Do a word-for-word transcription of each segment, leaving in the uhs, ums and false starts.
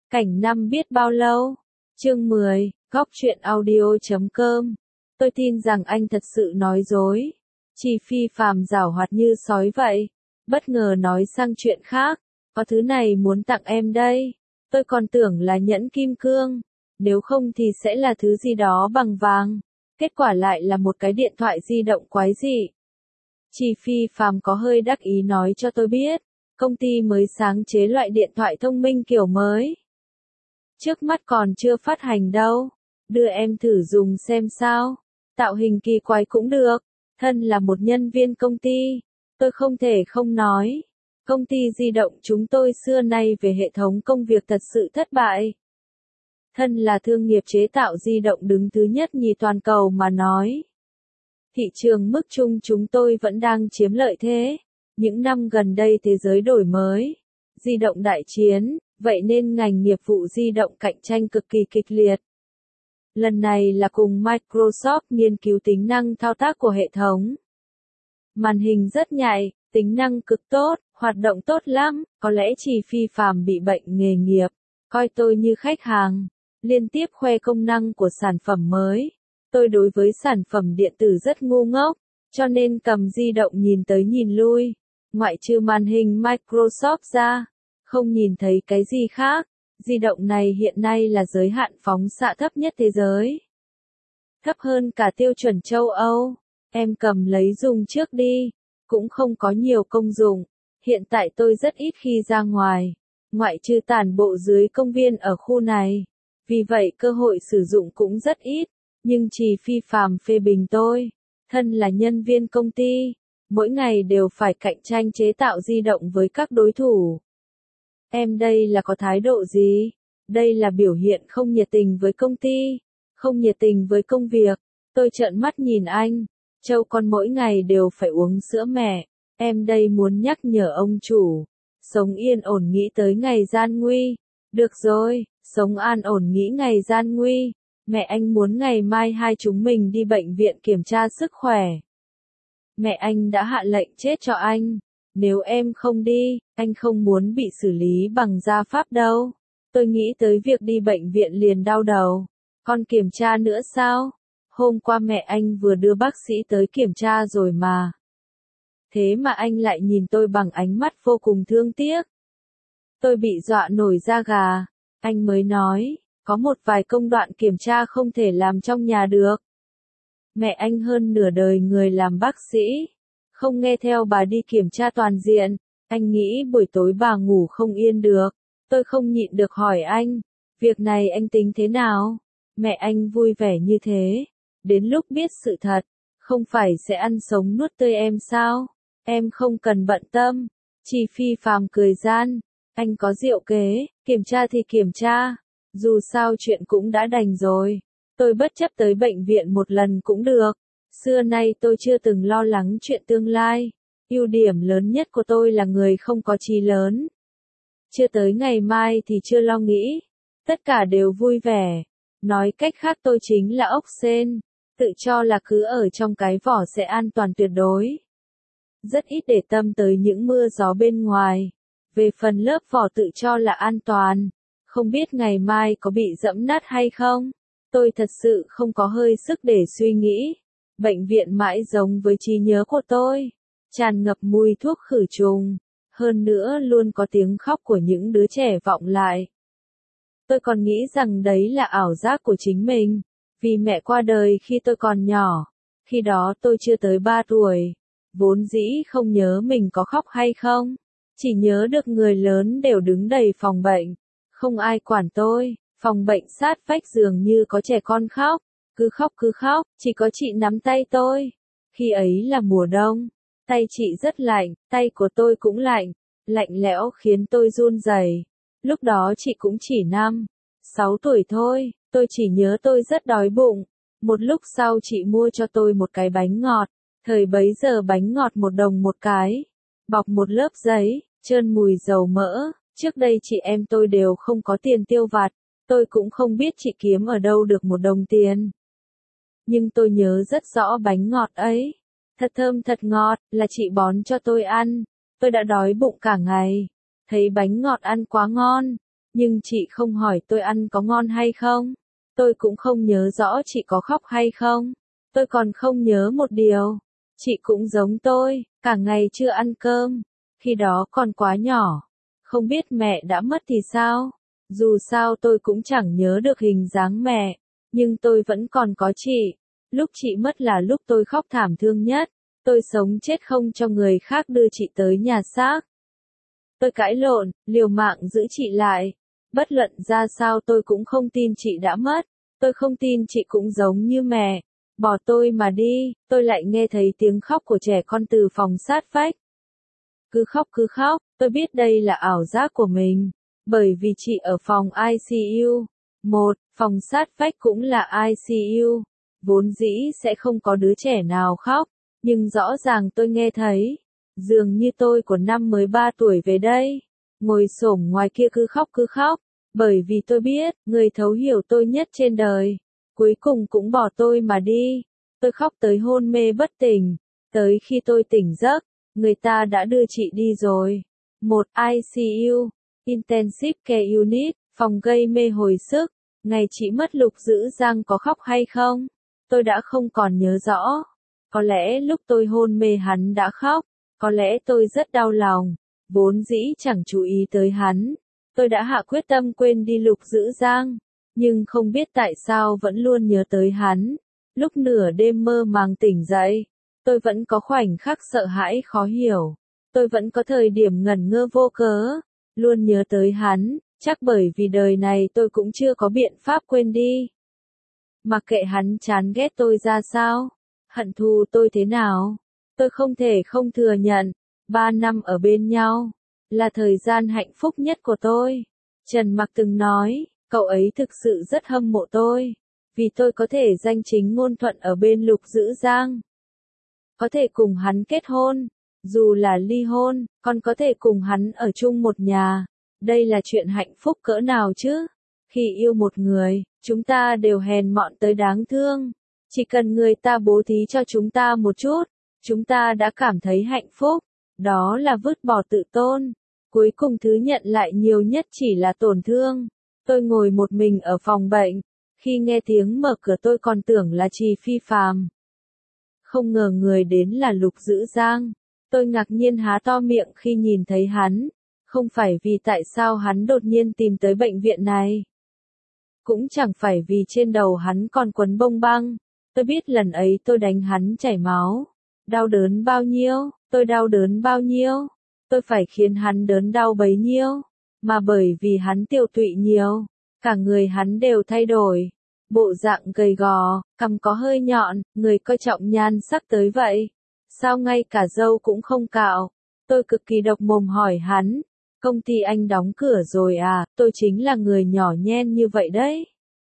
Cảnh năm biết bao lâu? Chương mười, góc truyện audio chấm com. Tôi tin rằng anh thật sự nói dối. Chi Phi Phàm giảo hoạt như sói vậy. Bất ngờ nói sang chuyện khác. Có thứ này muốn tặng em đây. Tôi còn tưởng là nhẫn kim cương. Nếu không thì sẽ là thứ gì đó bằng vàng. Kết quả lại là một cái điện thoại di động quái dị. Chi Phi Phàm có hơi đắc ý nói cho tôi biết. Công ty mới sáng chế loại điện thoại thông minh kiểu mới. Trước mắt còn chưa phát hành đâu. Đưa em thử dùng xem sao. Tạo hình kỳ quái cũng được. Thân là một nhân viên công ty. Tôi không thể không nói. Công ty di động chúng tôi xưa nay về hệ thống công việc thật sự thất bại. Thân là thương nghiệp chế tạo di động đứng thứ nhất nhì toàn cầu mà nói. Thị trường mức chung chúng tôi vẫn đang chiếm lợi thế. Những năm gần đây thế giới đổi mới. Di động đại chiến. Vậy nên ngành nghiệp vụ di động cạnh tranh cực kỳ kịch liệt. Lần này là cùng Microsoft nghiên cứu tính năng thao tác của hệ thống. Màn hình rất nhạy, tính năng cực tốt, hoạt động tốt lắm, có lẽ Chi Phi Phàm bị bệnh nghề nghiệp, coi tôi như khách hàng, liên tiếp khoe công năng của sản phẩm mới. Tôi đối với sản phẩm điện tử rất ngu ngốc, cho nên cầm di động nhìn tới nhìn lui, ngoại trừ màn hình Microsoft ra. Không nhìn thấy cái gì khác, di động này hiện nay là giới hạn phóng xạ thấp nhất thế giới. Thấp hơn cả tiêu chuẩn châu Âu, em cầm lấy dùng trước đi, cũng không có nhiều công dụng. Hiện tại tôi rất ít khi ra ngoài, ngoại trừ tản bộ dưới công viên ở khu này. Vì vậy cơ hội sử dụng cũng rất ít, nhưng Chi Phi Phàm phê bình tôi. Thân là nhân viên công ty, mỗi ngày đều phải cạnh tranh chế tạo di động với các đối thủ. Em đây là có thái độ gì? Đây là biểu hiện không nhiệt tình với công ty, không nhiệt tình với công việc. Tôi trợn mắt nhìn anh. Trâu con mỗi ngày đều phải uống sữa mẹ. Em đây muốn nhắc nhở ông chủ. Sống yên ổn nghĩ tới ngày gian nguy. Được rồi, sống an ổn nghĩ ngày gian nguy. Mẹ anh muốn ngày mai hai chúng mình đi bệnh viện kiểm tra sức khỏe. Mẹ anh đã hạ lệnh chết cho anh. Nếu em không đi, anh không muốn bị xử lý bằng gia pháp đâu. Tôi nghĩ tới việc đi bệnh viện liền đau đầu. Còn kiểm tra nữa sao? Hôm qua mẹ anh vừa đưa bác sĩ tới kiểm tra rồi mà. Thế mà anh lại nhìn tôi bằng ánh mắt vô cùng thương tiếc. Tôi bị dọa nổi da gà. Anh mới nói, có một vài công đoạn kiểm tra không thể làm trong nhà được. Mẹ anh hơn nửa đời người làm bác sĩ. Không nghe theo bà đi kiểm tra toàn diện, anh nghĩ buổi tối bà ngủ không yên được. Tôi không nhịn được hỏi anh, việc này anh tính thế nào? Mẹ anh vui vẻ như thế, đến lúc biết sự thật, không phải sẽ ăn sống nuốt tươi em sao? Em không cần bận tâm. Chi Phi Phàm cười gian, anh có diệu kế, kiểm tra thì kiểm tra, dù sao chuyện cũng đã đành rồi. Tôi bất chấp tới bệnh viện một lần cũng được. Xưa nay tôi chưa từng lo lắng chuyện tương lai. Ưu điểm lớn nhất của tôi là người không có chí lớn. Chưa tới ngày mai thì chưa lo nghĩ. Tất cả đều vui vẻ. Nói cách khác tôi chính là ốc sên. Tự cho là cứ ở trong cái vỏ sẽ an toàn tuyệt đối. Rất ít để tâm tới những mưa gió bên ngoài. Về phần lớp vỏ tự cho là an toàn. Không biết ngày mai có bị dẫm nát hay không. Tôi thật sự không có hơi sức để suy nghĩ. Bệnh viện mãi giống với trí nhớ của tôi, tràn ngập mùi thuốc khử trùng, hơn nữa luôn có tiếng khóc của những đứa trẻ vọng lại. Tôi còn nghĩ rằng đấy là ảo giác của chính mình, vì mẹ qua đời khi tôi còn nhỏ, khi đó tôi chưa tới ba tuổi, vốn dĩ không nhớ mình có khóc hay không, chỉ nhớ được người lớn đều đứng đầy phòng bệnh, không ai quản tôi, phòng bệnh sát vách dường như có trẻ con khóc. Cứ khóc cứ khóc, chỉ có chị nắm tay tôi. Khi ấy là mùa đông, tay chị rất lạnh, tay của tôi cũng lạnh, lạnh lẽo khiến tôi run rẩy. Lúc đó chị cũng chỉ năm, sáu tuổi thôi, tôi chỉ nhớ tôi rất đói bụng. Một lúc sau chị mua cho tôi một cái bánh ngọt, thời bấy giờ bánh ngọt một đồng một cái, bọc một lớp giấy, trơn mùi dầu mỡ. Trước đây chị em tôi đều không có tiền tiêu vặt, tôi cũng không biết chị kiếm ở đâu được một đồng tiền. Nhưng tôi nhớ rất rõ bánh ngọt ấy. Thật thơm thật ngọt, là chị bón cho tôi ăn. Tôi đã đói bụng cả ngày. Thấy bánh ngọt ăn quá ngon. Nhưng chị không hỏi tôi ăn có ngon hay không. Tôi cũng không nhớ rõ chị có khóc hay không. Tôi còn không nhớ một điều. Chị cũng giống tôi, cả ngày chưa ăn cơm. Khi đó còn quá nhỏ. Không biết mẹ đã mất thì sao? Dù sao tôi cũng chẳng nhớ được hình dáng mẹ. Nhưng tôi vẫn còn có chị. Lúc chị mất là lúc tôi khóc thảm thương nhất. Tôi sống chết không cho người khác đưa chị tới nhà xác. Tôi cãi lộn, liều mạng giữ chị lại. Bất luận ra sao tôi cũng không tin chị đã mất. Tôi không tin chị cũng giống như mẹ. Bỏ tôi mà đi, tôi lại nghe thấy tiếng khóc của trẻ con từ phòng sát vách. Cứ khóc cứ khóc, tôi biết đây là ảo giác của mình. Bởi vì chị ở phòng i xê u. Một, phòng sát vách cũng là i xê u. Vốn dĩ sẽ không có đứa trẻ nào khóc. Nhưng rõ ràng tôi nghe thấy. Dường như tôi của năm mới ba tuổi về đây. Ngồi xổm ngoài kia cứ khóc cứ khóc. Bởi vì tôi biết, người thấu hiểu tôi nhất trên đời. Cuối cùng cũng bỏ tôi mà đi. Tôi khóc tới hôn mê bất tỉnh. Tới khi tôi tỉnh giấc, người ta đã đưa chị đi rồi. Một i xê u, Intensive Care Unit, phòng gây mê hồi sức. Ngày chị mất Lục Dữ Giang có khóc hay không? Tôi đã không còn nhớ rõ. Có lẽ lúc tôi hôn mê hắn đã khóc. Có lẽ tôi rất đau lòng. Vốn dĩ chẳng chú ý tới hắn. Tôi đã hạ quyết tâm quên đi Lục Dữ Giang. Nhưng không biết tại sao vẫn luôn nhớ tới hắn. Lúc nửa đêm mơ màng tỉnh dậy, tôi vẫn có khoảnh khắc sợ hãi khó hiểu. Tôi vẫn có thời điểm ngẩn ngơ vô cớ, luôn nhớ tới hắn, chắc bởi vì đời này tôi cũng chưa có biện pháp quên đi. Mặc kệ hắn chán ghét tôi ra sao, hận thù tôi thế nào, tôi không thể không thừa nhận, ba năm ở bên nhau, là thời gian hạnh phúc nhất của tôi. Trần Mặc từng nói, cậu ấy thực sự rất hâm mộ tôi. Vì tôi có thể danh chính ngôn thuận ở bên Lục Dữ Giang. Có thể cùng hắn kết hôn. Dù là ly hôn, còn có thể cùng hắn ở chung một nhà. Đây là chuyện hạnh phúc cỡ nào chứ? Khi yêu một người, chúng ta đều hèn mọn tới đáng thương. Chỉ cần người ta bố thí cho chúng ta một chút, chúng ta đã cảm thấy hạnh phúc. Đó là vứt bỏ tự tôn. Cuối cùng thứ nhận lại nhiều nhất chỉ là tổn thương. Tôi ngồi một mình ở phòng bệnh. Khi nghe tiếng mở cửa tôi còn tưởng là Trì Phi Phàm. Không ngờ người đến là Lục Dữ Giang. Tôi ngạc nhiên há to miệng khi nhìn thấy hắn. Không phải vì tại sao hắn đột nhiên tìm tới bệnh viện này. Cũng chẳng phải vì trên đầu hắn còn quấn bông băng. Tôi biết lần ấy tôi đánh hắn chảy máu. Đau đớn bao nhiêu, tôi đau đớn bao nhiêu. Tôi phải khiến hắn đớn đau bấy nhiêu. Mà bởi vì hắn tiêu tụy nhiều. Cả người hắn đều thay đổi. Bộ dạng gầy gò, cằm có hơi nhọn, người coi trọng nhan sắc tới vậy. Sao ngay cả râu cũng không cạo? Tôi cực kỳ độc mồm hỏi hắn. Công ty anh đóng cửa rồi à, tôi chính là người nhỏ nhen như vậy đấy.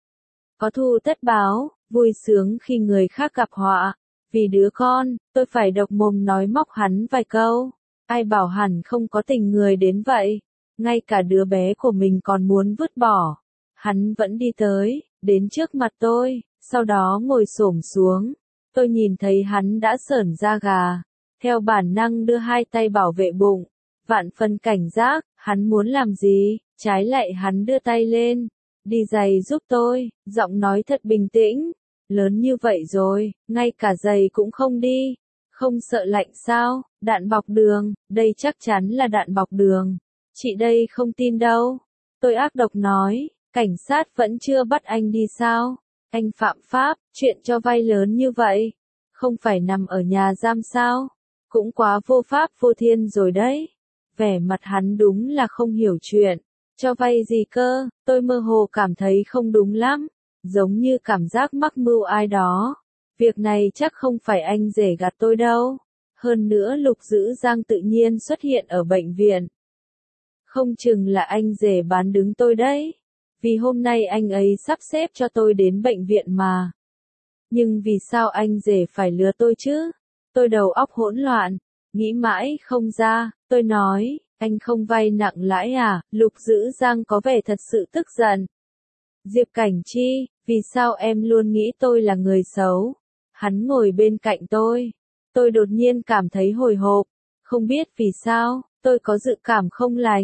Có thù tất báo, vui sướng khi người khác gặp họa. Vì đứa con, tôi phải độc mồm nói móc hắn vài câu. Ai bảo hẳn không có tình người đến vậy. Ngay cả đứa bé của mình còn muốn vứt bỏ. Hắn vẫn đi tới, đến trước mặt tôi, sau đó ngồi xổm xuống. Tôi nhìn thấy hắn đã sởn da gà. Theo bản năng đưa hai tay bảo vệ bụng. Vạn phần cảnh giác, hắn muốn làm gì, trái lại hắn đưa tay lên. Đi giày giúp tôi, giọng nói thật bình tĩnh. Lớn như vậy rồi, ngay cả giày cũng không đi. Không sợ lạnh sao, đạn bọc đường, đây chắc chắn là đạn bọc đường. Chị đây không tin đâu. Tôi ác độc nói, cảnh sát vẫn chưa bắt anh đi sao? Anh phạm pháp, chuyện cho vay lớn như vậy. Không phải nằm ở nhà giam sao? Cũng quá vô pháp vô thiên rồi đấy. Vẻ mặt hắn đúng là không hiểu chuyện. Cho vay gì cơ, tôi mơ hồ cảm thấy không đúng lắm. Giống như cảm giác mắc mưu ai đó. Việc này chắc không phải anh rể gạt tôi đâu. Hơn nữa Lục Dữ Giang tự nhiên xuất hiện ở bệnh viện. Không chừng là anh rể bán đứng tôi đấy. Vì hôm nay anh ấy sắp xếp cho tôi đến bệnh viện mà. Nhưng vì sao anh rể phải lừa tôi chứ? Tôi đầu óc hỗn loạn. Nghĩ mãi không ra, tôi nói, anh không vay nặng lãi à? Lục Dữ Giang có vẻ thật sự tức giận. Diệp Cảnh Chi, vì sao em luôn nghĩ tôi là người xấu? Hắn ngồi bên cạnh tôi. Tôi đột nhiên cảm thấy hồi hộp. Không biết vì sao, tôi có dự cảm không lành.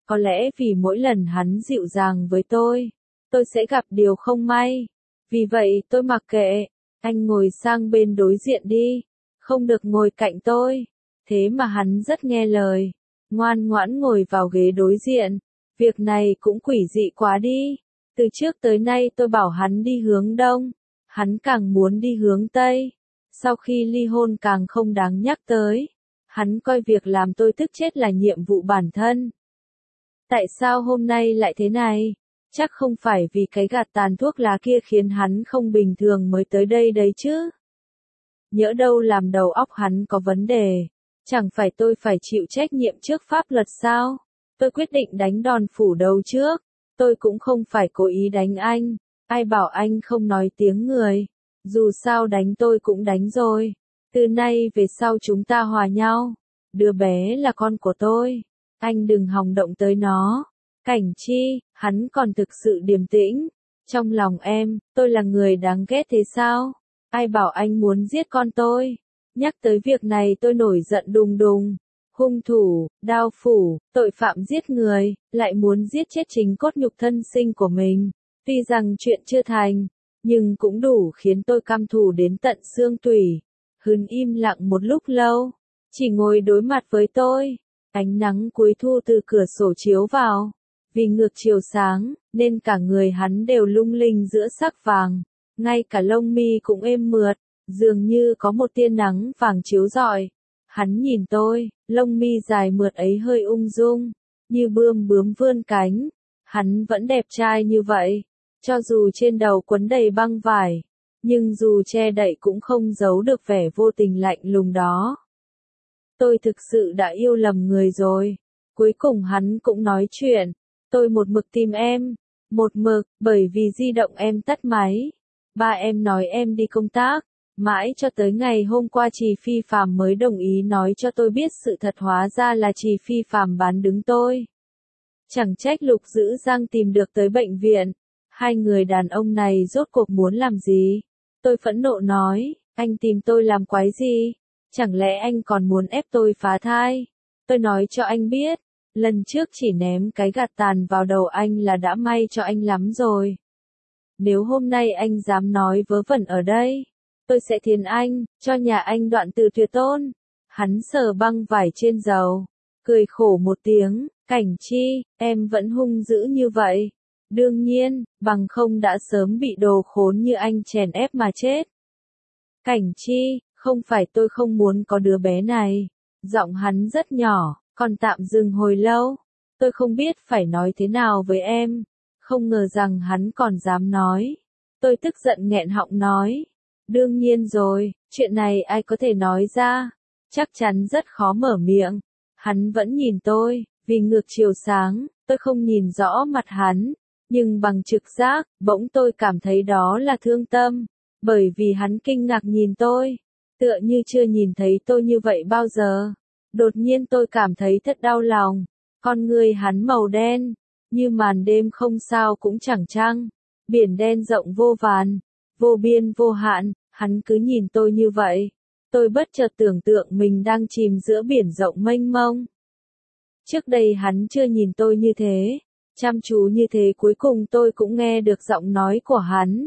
Có lẽ vì mỗi lần hắn dịu dàng với tôi, tôi sẽ gặp điều không may. Vì vậy tôi mặc kệ, anh ngồi sang bên đối diện đi, không được ngồi cạnh tôi. Thế mà hắn rất nghe lời, ngoan ngoãn ngồi vào ghế đối diện. Việc này cũng quỷ dị quá đi. Từ trước tới nay tôi bảo hắn đi hướng đông, hắn càng muốn đi hướng tây. Sau khi ly hôn càng không đáng nhắc tới. Hắn coi việc làm tôi tức chết là nhiệm vụ bản thân. Tại sao hôm nay lại thế này? Chắc không phải vì cái gạt tàn thuốc lá kia khiến hắn không bình thường mới tới đây đấy chứ. Nhỡ đâu làm đầu óc hắn có vấn đề. Chẳng phải tôi phải chịu trách nhiệm trước pháp luật sao? Tôi quyết định đánh đòn phủ đầu trước. Tôi cũng không phải cố ý đánh anh. Ai bảo anh không nói tiếng người. Dù sao đánh tôi cũng đánh rồi. Từ nay về sau chúng ta hòa nhau. Đứa bé là con của tôi. Anh đừng hòng động tới nó. Cảnh Chi, hắn còn thực sự điềm tĩnh. Trong lòng em, tôi là người đáng ghét thế sao? Ai bảo anh muốn giết con tôi? Nhắc tới việc này tôi nổi giận đùng đùng. Hung thủ, đao phủ, tội phạm giết người, lại muốn giết chết chính cốt nhục thân sinh của mình. Tuy rằng chuyện chưa thành, nhưng cũng đủ khiến tôi căm thù đến tận xương tủy. Hừn im lặng một lúc lâu, chỉ ngồi đối mặt với tôi. Ánh nắng cuối thu từ cửa sổ chiếu vào. Vì ngược chiều sáng, nên cả người hắn đều lung linh giữa sắc vàng. Ngay cả lông mi cũng êm mượt, dường như có một tia nắng vàng chiếu rọi. Hắn nhìn tôi, lông mi dài mượt ấy hơi ung dung, như bươm bướm vươn cánh. Hắn vẫn đẹp trai như vậy, cho dù trên đầu quấn đầy băng vải, nhưng dù che đậy cũng không giấu được vẻ vô tình lạnh lùng đó. Tôi thực sự đã yêu lầm người rồi. Cuối cùng hắn cũng nói chuyện. Tôi một mực tìm em. Một mực, bởi vì di động em tắt máy. Ba em nói em đi công tác. Mãi cho tới ngày hôm qua Trì Phi Phàm mới đồng ý nói cho tôi biết sự thật, hóa ra là Trì Phi Phàm bán đứng tôi. Chẳng trách Lục Dữ Giang tìm được tới bệnh viện. Hai người đàn ông này rốt cuộc muốn làm gì? Tôi phẫn nộ nói, anh tìm tôi làm quái gì? Chẳng lẽ anh còn muốn ép tôi phá thai? Tôi nói cho anh biết, lần trước chỉ ném cái gạt tàn vào đầu anh là đã may cho anh lắm rồi. Nếu hôm nay anh dám nói vớ vẩn ở đây, tôi sẽ thiến anh, cho nhà anh đoạn từ tuyệt tôn. Hắn sờ băng vải trên dầu, cười khổ một tiếng, Cảnh Chi, em vẫn hung dữ như vậy. Đương nhiên, bằng không đã sớm bị đồ khốn như anh chèn ép mà chết. Cảnh Chi, không phải tôi không muốn có đứa bé này. Giọng hắn rất nhỏ, còn tạm dừng hồi lâu. Tôi không biết phải nói thế nào với em. Không ngờ rằng hắn còn dám nói. Tôi tức giận nghẹn họng nói. Đương nhiên rồi, chuyện này ai có thể nói ra. Chắc chắn rất khó mở miệng. Hắn vẫn nhìn tôi, vì ngược chiều sáng, tôi không nhìn rõ mặt hắn. Nhưng bằng trực giác, bỗng tôi cảm thấy đó là thương tâm. Bởi vì hắn kinh ngạc nhìn tôi. Tựa như chưa nhìn thấy tôi như vậy bao giờ. Đột nhiên tôi cảm thấy thật đau lòng. Con người hắn màu đen, như màn đêm không sao cũng chẳng trăng. Biển đen rộng vô vàn, vô biên vô hạn, hắn cứ nhìn tôi như vậy. Tôi bất chợt tưởng tượng mình đang chìm giữa biển rộng mênh mông. Trước đây hắn chưa nhìn tôi như thế, chăm chú như thế, cuối cùng tôi cũng nghe được giọng nói của hắn.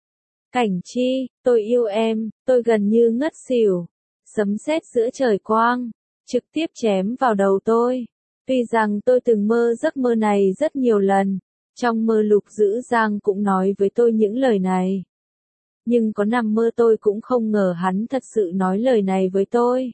Cảnh Chi, tôi yêu em, tôi gần như ngất xỉu. Sấm sét giữa trời quang, trực tiếp chém vào đầu tôi. Tuy rằng tôi từng mơ giấc mơ này rất nhiều lần, trong mơ Lục Dữ Giang cũng nói với tôi những lời này. Nhưng có nằm mơ tôi cũng không ngờ hắn thật sự nói lời này với tôi.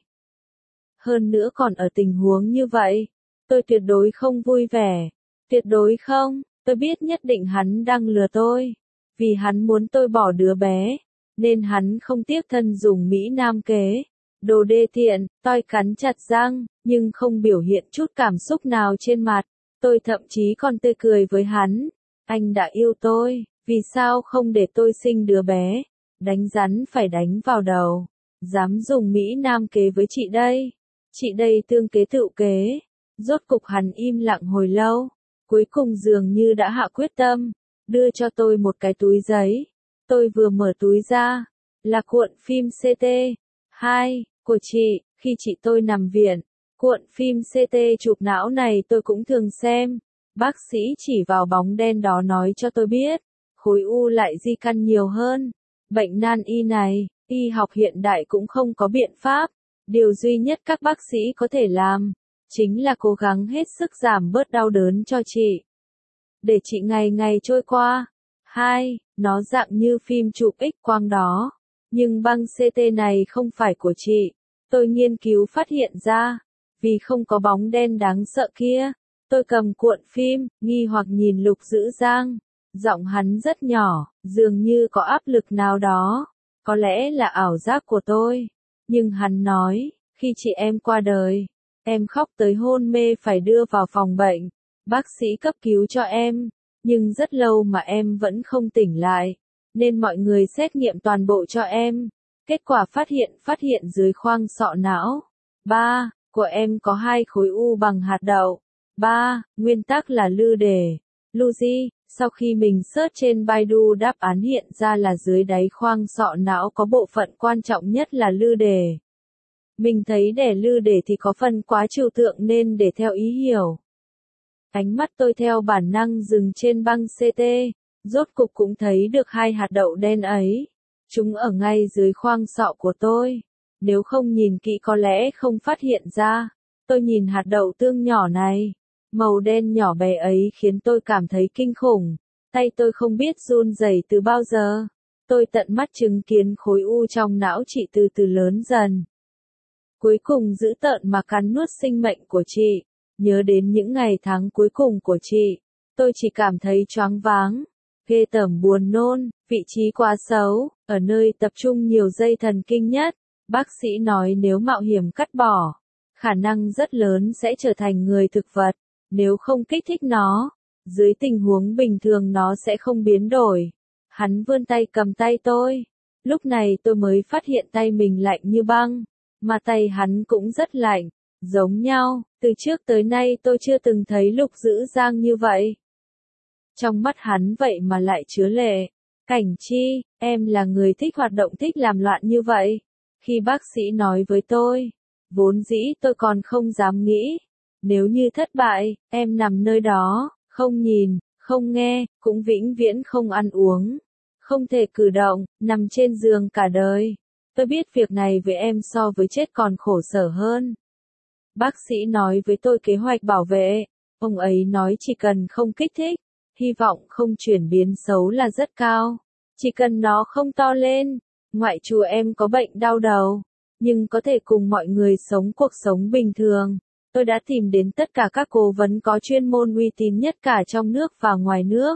Hơn nữa còn ở tình huống như vậy, tôi tuyệt đối không vui vẻ. Tuyệt đối không, tôi biết nhất định hắn đang lừa tôi. Vì hắn muốn tôi bỏ đứa bé, nên hắn không tiếc thân dùng Mỹ Nam kế. Đồ đê tiện, tôi cắn chặt răng, nhưng không biểu hiện chút cảm xúc nào trên mặt. Tôi thậm chí còn tươi cười với hắn. Anh đã yêu tôi, vì sao không để tôi sinh đứa bé? Đánh rắn phải đánh vào đầu. Dám dùng Mỹ Nam kế với chị đây. Chị đây tương kế tựu kế. Rốt cục hắn im lặng hồi lâu. Cuối cùng dường như đã hạ quyết tâm. Đưa cho tôi một cái túi giấy. Tôi vừa mở túi ra. Là cuộn phim xê tê hai của chị, khi chị tôi nằm viện. Cuộn phim xê tê chụp não này tôi cũng thường xem. Bác sĩ chỉ vào bóng đen đó nói cho tôi biết, khối u lại di căn nhiều hơn. Bệnh nan y này, y học hiện đại cũng không có biện pháp. Điều duy nhất các bác sĩ có thể làm, chính là cố gắng hết sức giảm bớt đau đớn cho chị. Để chị ngày ngày trôi qua. Hai, nó dạng như phim chụp X-quang đó. Nhưng băng xê tê này không phải của chị. Tôi nghiên cứu phát hiện ra. Vì không có bóng đen đáng sợ kia. Tôi cầm cuộn phim, nghi hoặc nhìn Lục Dữ Giang. Giọng hắn rất nhỏ, dường như có áp lực nào đó. Có lẽ là ảo giác của tôi. Nhưng hắn nói, khi chị em qua đời, em khóc tới hôn mê phải đưa vào phòng bệnh. Bác sĩ cấp cứu cho em, nhưng rất lâu mà em vẫn không tỉnh lại. Nên mọi người xét nghiệm toàn bộ cho em. Kết quả phát hiện phát hiện dưới khoang sọ não. Ba, của em có hai khối u bằng hạt đậu. Ba, nguyên tắc là lư đề. Lucy, sau khi mình search trên Baidu đáp án hiện ra là dưới đáy khoang sọ não có bộ phận quan trọng nhất là lư đề. Mình thấy để lư đề thì có phần quá trừu tượng nên để theo ý hiểu. Ánh mắt tôi theo bản năng dừng trên băng xê tê, rốt cục cũng thấy được hai hạt đậu đen ấy. Chúng ở ngay dưới khoang sọ của tôi. Nếu không nhìn kỹ có lẽ không phát hiện ra. Tôi nhìn hạt đậu tương nhỏ này. Màu đen nhỏ bé ấy khiến tôi cảm thấy kinh khủng. Tay tôi không biết run rẩy từ bao giờ. Tôi tận mắt chứng kiến khối u trong não chị từ từ lớn dần. Cuối cùng dữ tợn mà cắn nuốt sinh mệnh của chị. Nhớ đến những ngày tháng cuối cùng của chị. Tôi chỉ cảm thấy choáng váng. Ghê tởm buồn nôn, vị trí quá xấu, ở nơi tập trung nhiều dây thần kinh nhất. Bác sĩ nói nếu mạo hiểm cắt bỏ, khả năng rất lớn sẽ trở thành người thực vật. Nếu không kích thích nó, dưới tình huống bình thường nó sẽ không biến đổi. Hắn vươn tay cầm tay tôi. Lúc này tôi mới phát hiện tay mình lạnh như băng, mà tay hắn cũng rất lạnh, giống nhau. Từ trước tới nay tôi chưa từng thấy Lục Dữ Giang như vậy. Trong mắt hắn vậy mà lại chứa lệ. Cảnh Chi, em là người thích hoạt động thích làm loạn như vậy. Khi bác sĩ nói với tôi, vốn dĩ tôi còn không dám nghĩ. Nếu như thất bại, em nằm nơi đó, không nhìn, không nghe, cũng vĩnh viễn không ăn uống, không thể cử động, nằm trên giường cả đời. Tôi biết việc này với em so với chết còn khổ sở hơn. Bác sĩ nói với tôi kế hoạch bảo vệ. Ông ấy nói chỉ cần không kích thích, hy vọng không chuyển biến xấu là rất cao. Chỉ cần nó không to lên, ngoại trừ em có bệnh đau đầu, nhưng có thể cùng mọi người sống cuộc sống bình thường. Tôi đã tìm đến tất cả các cố vấn có chuyên môn uy tín nhất cả trong nước và ngoài nước.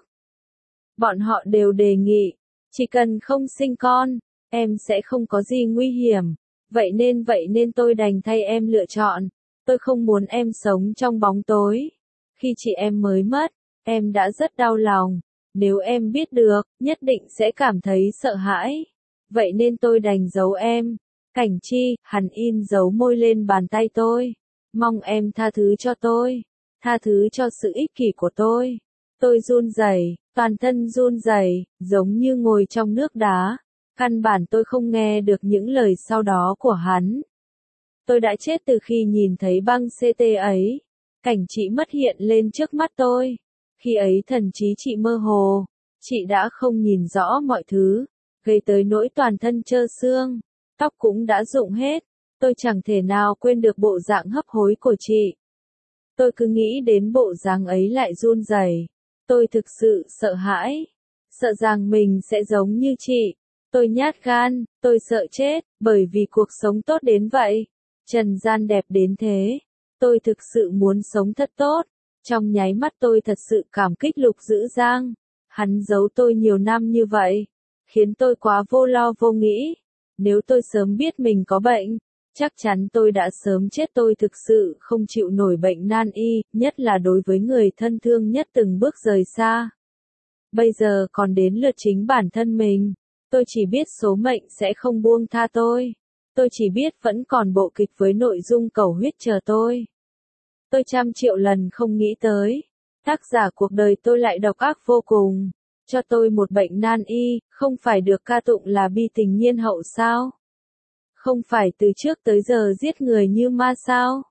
Bọn họ đều đề nghị, chỉ cần không sinh con, em sẽ không có gì nguy hiểm. Vậy nên vậy nên tôi đành thay em lựa chọn. Tôi không muốn em sống trong bóng tối. Khi chị em mới mất, em đã rất đau lòng. Nếu em biết được, nhất định sẽ cảm thấy sợ hãi. Vậy nên tôi đành giấu em. Cảnh Chi, hắn in dấu môi lên bàn tay tôi. Mong em tha thứ cho tôi. Tha thứ cho sự ích kỷ của tôi. Tôi run rẩy, toàn thân run rẩy, giống như ngồi trong nước đá. Căn bản tôi không nghe được những lời sau đó của hắn. Tôi đã chết từ khi nhìn thấy băng xê tê ấy. Cảnh chị mất hiện lên trước mắt tôi. Khi ấy thần trí chị mơ hồ. Chị đã không nhìn rõ mọi thứ. Gây tới nỗi toàn thân trơ xương. Tóc cũng đã rụng hết. Tôi chẳng thể nào quên được bộ dạng hấp hối của chị. Tôi cứ nghĩ đến bộ dáng ấy lại run rẩy. Tôi thực sự sợ hãi. Sợ rằng mình sẽ giống như chị. Tôi nhát gan, tôi sợ chết, bởi vì cuộc sống tốt đến vậy. Trần gian đẹp đến thế. Tôi thực sự muốn sống thật tốt. Trong nháy mắt tôi thật sự cảm kích Lục Dữ Giang. Hắn giấu tôi nhiều năm như vậy. Khiến tôi quá vô lo vô nghĩ. Nếu tôi sớm biết mình có bệnh, chắc chắn tôi đã sớm chết. Tôi thực sự không chịu nổi bệnh nan y, nhất là đối với người thân thương nhất từng bước rời xa. Bây giờ còn đến lượt chính bản thân mình. Tôi chỉ biết số mệnh sẽ không buông tha tôi. Tôi chỉ biết vẫn còn bộ kịch với nội dung cầu huyết chờ tôi. Tôi trăm triệu lần không nghĩ tới. Tác giả cuộc đời tôi lại độc ác vô cùng. Cho tôi một bệnh nan y, không phải được ca tụng là bi tình nhiên hậu sao? Không phải từ trước tới giờ giết người như ma sao? Không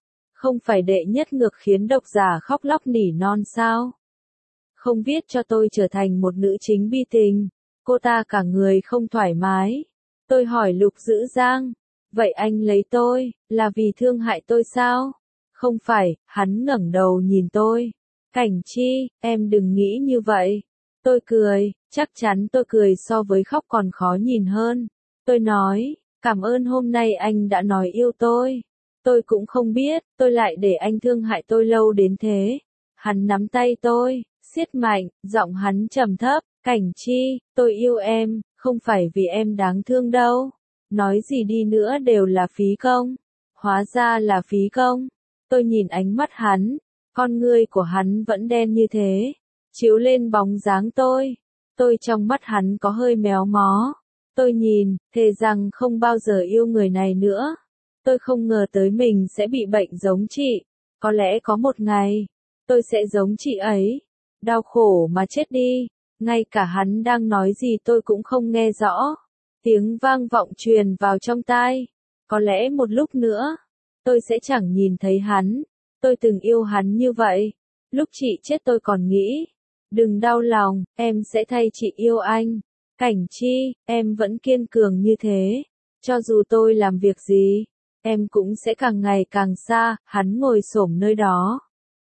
Không phải đệ nhất ngược khiến độc giả khóc lóc nỉ non sao? Không viết cho tôi trở thành một nữ chính bi tình. Cô ta cả người không thoải mái. Tôi hỏi Lục Dữ Giang, vậy anh lấy tôi, là vì thương hại tôi sao? Không phải, hắn ngẩng đầu nhìn tôi. Cảnh Chi, em đừng nghĩ như vậy. Tôi cười, chắc chắn tôi cười so với khóc còn khó nhìn hơn. Tôi nói, cảm ơn hôm nay anh đã nói yêu tôi. Tôi cũng không biết, tôi lại để anh thương hại tôi lâu đến thế. Hắn nắm tay tôi, siết mạnh, giọng hắn trầm thấp, Cảnh Chi, tôi yêu em, không phải vì em đáng thương đâu. Nói gì đi nữa đều là phí công. Hóa ra là phí công. Tôi nhìn ánh mắt hắn, con ngươi của hắn vẫn đen như thế, chiếu lên bóng dáng tôi. Tôi trong mắt hắn có hơi méo mó. Tôi nhìn, thề rằng không bao giờ yêu người này nữa. Tôi không ngờ tới mình sẽ bị bệnh giống chị. Có lẽ có một ngày, tôi sẽ giống chị ấy. Đau khổ mà chết đi. Ngay cả hắn đang nói gì tôi cũng không nghe rõ. Tiếng vang vọng truyền vào trong tai. Có lẽ một lúc nữa, tôi sẽ chẳng nhìn thấy hắn. Tôi từng yêu hắn như vậy. Lúc chị chết tôi còn nghĩ, đừng đau lòng, em sẽ thay chị yêu anh. Cảnh Chi, em vẫn kiên cường như thế. Cho dù tôi làm việc gì, em cũng sẽ càng ngày càng xa. Hắn ngồi xổm nơi đó,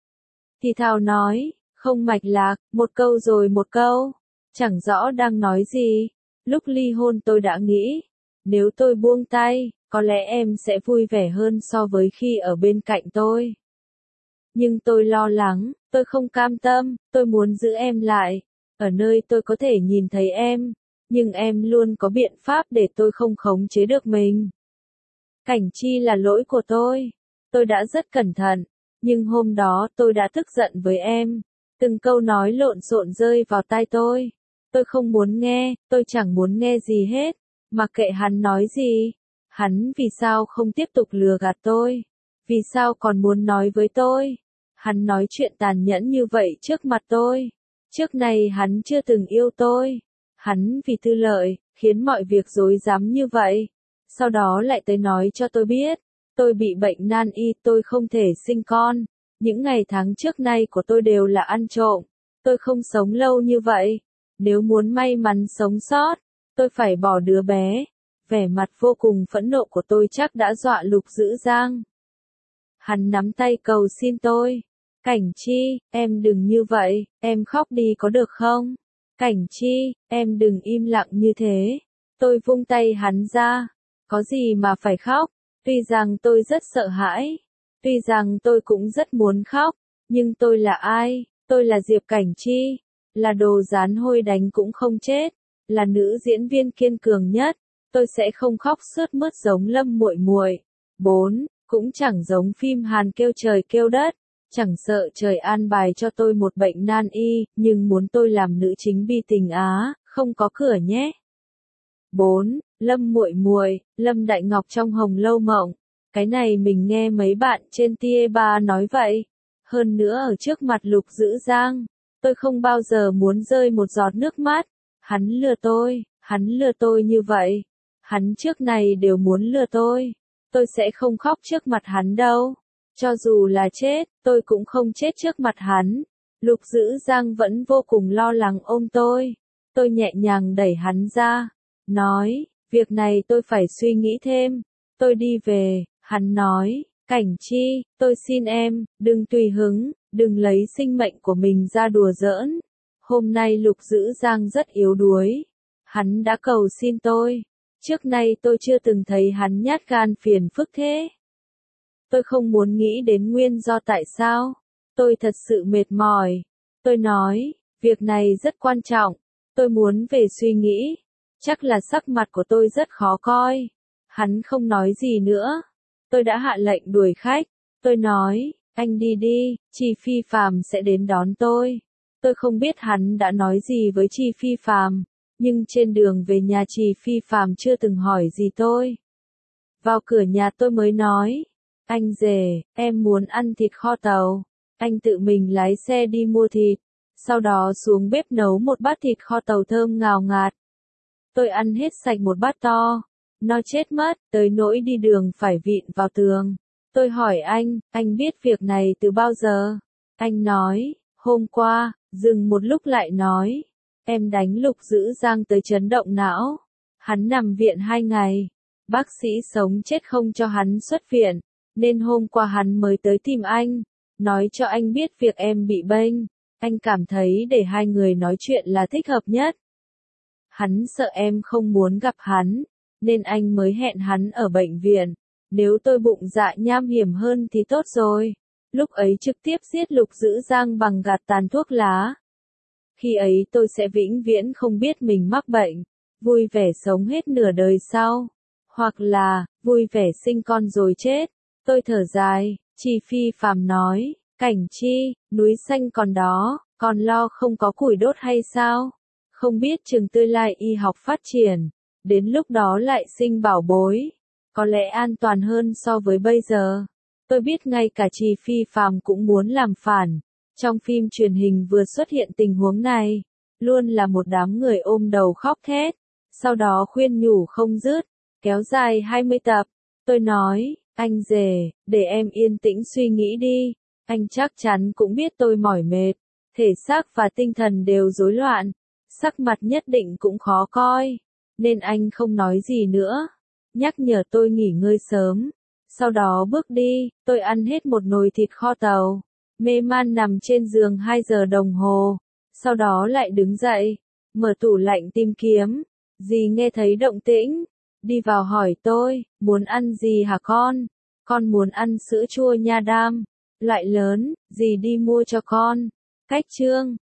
thì thào nói, không mạch lạc, một câu rồi một câu, chẳng rõ đang nói gì. Lúc ly hôn tôi đã nghĩ, nếu tôi buông tay, có lẽ em sẽ vui vẻ hơn so với khi ở bên cạnh tôi. Nhưng tôi lo lắng, tôi không cam tâm, tôi muốn giữ em lại, ở nơi tôi có thể nhìn thấy em, nhưng em luôn có biện pháp để tôi không khống chế được mình. Cảnh Chi, là lỗi của tôi. Tôi đã rất cẩn thận, nhưng hôm đó tôi đã tức giận với em. Từng câu nói lộn xộn rơi vào tai tôi. Tôi không muốn nghe, tôi chẳng muốn nghe gì hết. Mặc kệ hắn nói gì. Hắn vì sao không tiếp tục lừa gạt tôi? Vì sao còn muốn nói với tôi? Hắn nói chuyện tàn nhẫn như vậy trước mặt tôi. Trước này hắn chưa từng yêu tôi. Hắn vì tư lợi, khiến mọi việc rối rắm như vậy. Sau đó lại tới nói cho tôi biết, tôi bị bệnh nan y, tôi không thể sinh con. Những ngày tháng trước nay của tôi đều là ăn trộm. Tôi không sống lâu như vậy. Nếu muốn may mắn sống sót, tôi phải bỏ đứa bé. Vẻ mặt vô cùng phẫn nộ của tôi chắc đã dọa Lục Dữ Giang. Hắn nắm tay cầu xin tôi. Cảnh Chi, em đừng như vậy, em khóc đi có được không? Cảnh Chi, em đừng im lặng như thế. Tôi vung tay hắn ra. Có gì mà phải khóc? Tuy rằng tôi rất sợ hãi. Tuy rằng tôi cũng rất muốn khóc. Nhưng tôi là ai? Tôi là Diệp Cảnh Chi. Là đồ dán hôi đánh cũng không chết. Là nữ diễn viên kiên cường nhất. Tôi sẽ không khóc sướt mướt giống Lâm Muội Muội. bốn. Cũng chẳng giống phim Hàn kêu trời kêu đất. Chẳng sợ trời an bài cho tôi một bệnh nan y, nhưng muốn tôi làm nữ chính bi tình á, không có cửa nhé. bốn. Lâm Muội Muội, Lâm Đại Ngọc trong Hồng Lâu Mộng. Cái này mình nghe mấy bạn trên Tie Ba nói vậy. Hơn nữa ở trước mặt Lục Dữ Giang, tôi không bao giờ muốn rơi một giọt nước mắt. Hắn lừa tôi, hắn lừa tôi như vậy. Hắn trước này đều muốn lừa tôi. Tôi sẽ không khóc trước mặt hắn đâu. Cho dù là chết, tôi cũng không chết trước mặt hắn. Lục Dữ Giang vẫn vô cùng lo lắng ôm tôi. Tôi nhẹ nhàng đẩy hắn ra. Nói, việc này tôi phải suy nghĩ thêm. Tôi đi về, hắn nói, Cảnh Chi, tôi xin em, đừng tùy hứng, đừng lấy sinh mệnh của mình ra đùa giỡn. Hôm nay Lục Dữ Giang rất yếu đuối. Hắn đã cầu xin tôi. Trước nay tôi chưa từng thấy hắn nhát gan phiền phức thế. Tôi không muốn nghĩ đến nguyên do tại sao. Tôi thật sự mệt mỏi. Tôi nói, việc này rất quan trọng. Tôi muốn về suy nghĩ. Chắc là sắc mặt của tôi rất khó coi. Hắn không nói gì nữa. Tôi đã hạ lệnh đuổi khách. Tôi nói, anh đi đi, Chi Phi Phàm sẽ đến đón tôi. Tôi không biết hắn đã nói gì với Chi Phi Phàm, nhưng trên đường về nhà Chi Phi Phàm chưa từng hỏi gì tôi. Vào cửa nhà tôi mới nói, anh rể, em muốn ăn thịt kho tàu. Anh tự mình lái xe đi mua thịt, sau đó xuống bếp nấu một bát thịt kho tàu thơm ngào ngạt. Tôi ăn hết sạch một bát to, no chết mất, tới nỗi đi đường phải vịn vào tường. Tôi hỏi anh, anh biết việc này từ bao giờ? Anh nói, hôm qua, dừng một lúc lại nói, em đánh Lục Dữ Giang tới chấn động não. Hắn nằm viện hai ngày, bác sĩ sống chết không cho hắn xuất viện, nên hôm qua hắn mới tới tìm anh, nói cho anh biết việc em bị bênh. Anh cảm thấy để hai người nói chuyện là thích hợp nhất. Hắn sợ em không muốn gặp hắn, nên anh mới hẹn hắn ở bệnh viện. Nếu tôi bụng dạ nham hiểm hơn thì tốt rồi. Lúc ấy trực tiếp giết Lục Dữ Giang bằng gạt tàn thuốc lá. Khi ấy tôi sẽ vĩnh viễn không biết mình mắc bệnh, vui vẻ sống hết nửa đời sau. Hoặc là, vui vẻ sinh con rồi chết. Tôi thở dài, Chi Phi Phàm nói, Cảnh Chi, núi xanh còn đó, còn lo không có củi đốt hay sao? Không biết chừng tương lai y học phát triển, đến lúc đó lại sinh bảo bối, có lẽ an toàn hơn so với bây giờ. Tôi biết ngay cả Chi Phi Phàm cũng muốn làm phản. Trong phim truyền hình vừa xuất hiện tình huống này, luôn là một đám người ôm đầu khóc thét, sau đó khuyên nhủ không dứt, kéo dài hai mươi tập. Tôi nói, anh rể, để em yên tĩnh suy nghĩ đi, anh chắc chắn cũng biết tôi mỏi mệt, thể xác và tinh thần đều rối loạn, sắc mặt nhất định cũng khó coi, nên anh không nói gì nữa, nhắc nhở tôi nghỉ ngơi sớm. Sau đó bước đi, tôi ăn hết một nồi thịt kho tàu, mê man nằm trên giường hai giờ đồng hồ, sau đó lại đứng dậy, mở tủ lạnh tìm kiếm, dì nghe thấy động tĩnh, đi vào hỏi tôi, muốn ăn gì hả con? Con muốn ăn sữa chua nha đam, loại lớn, dì đi mua cho con. Cách chương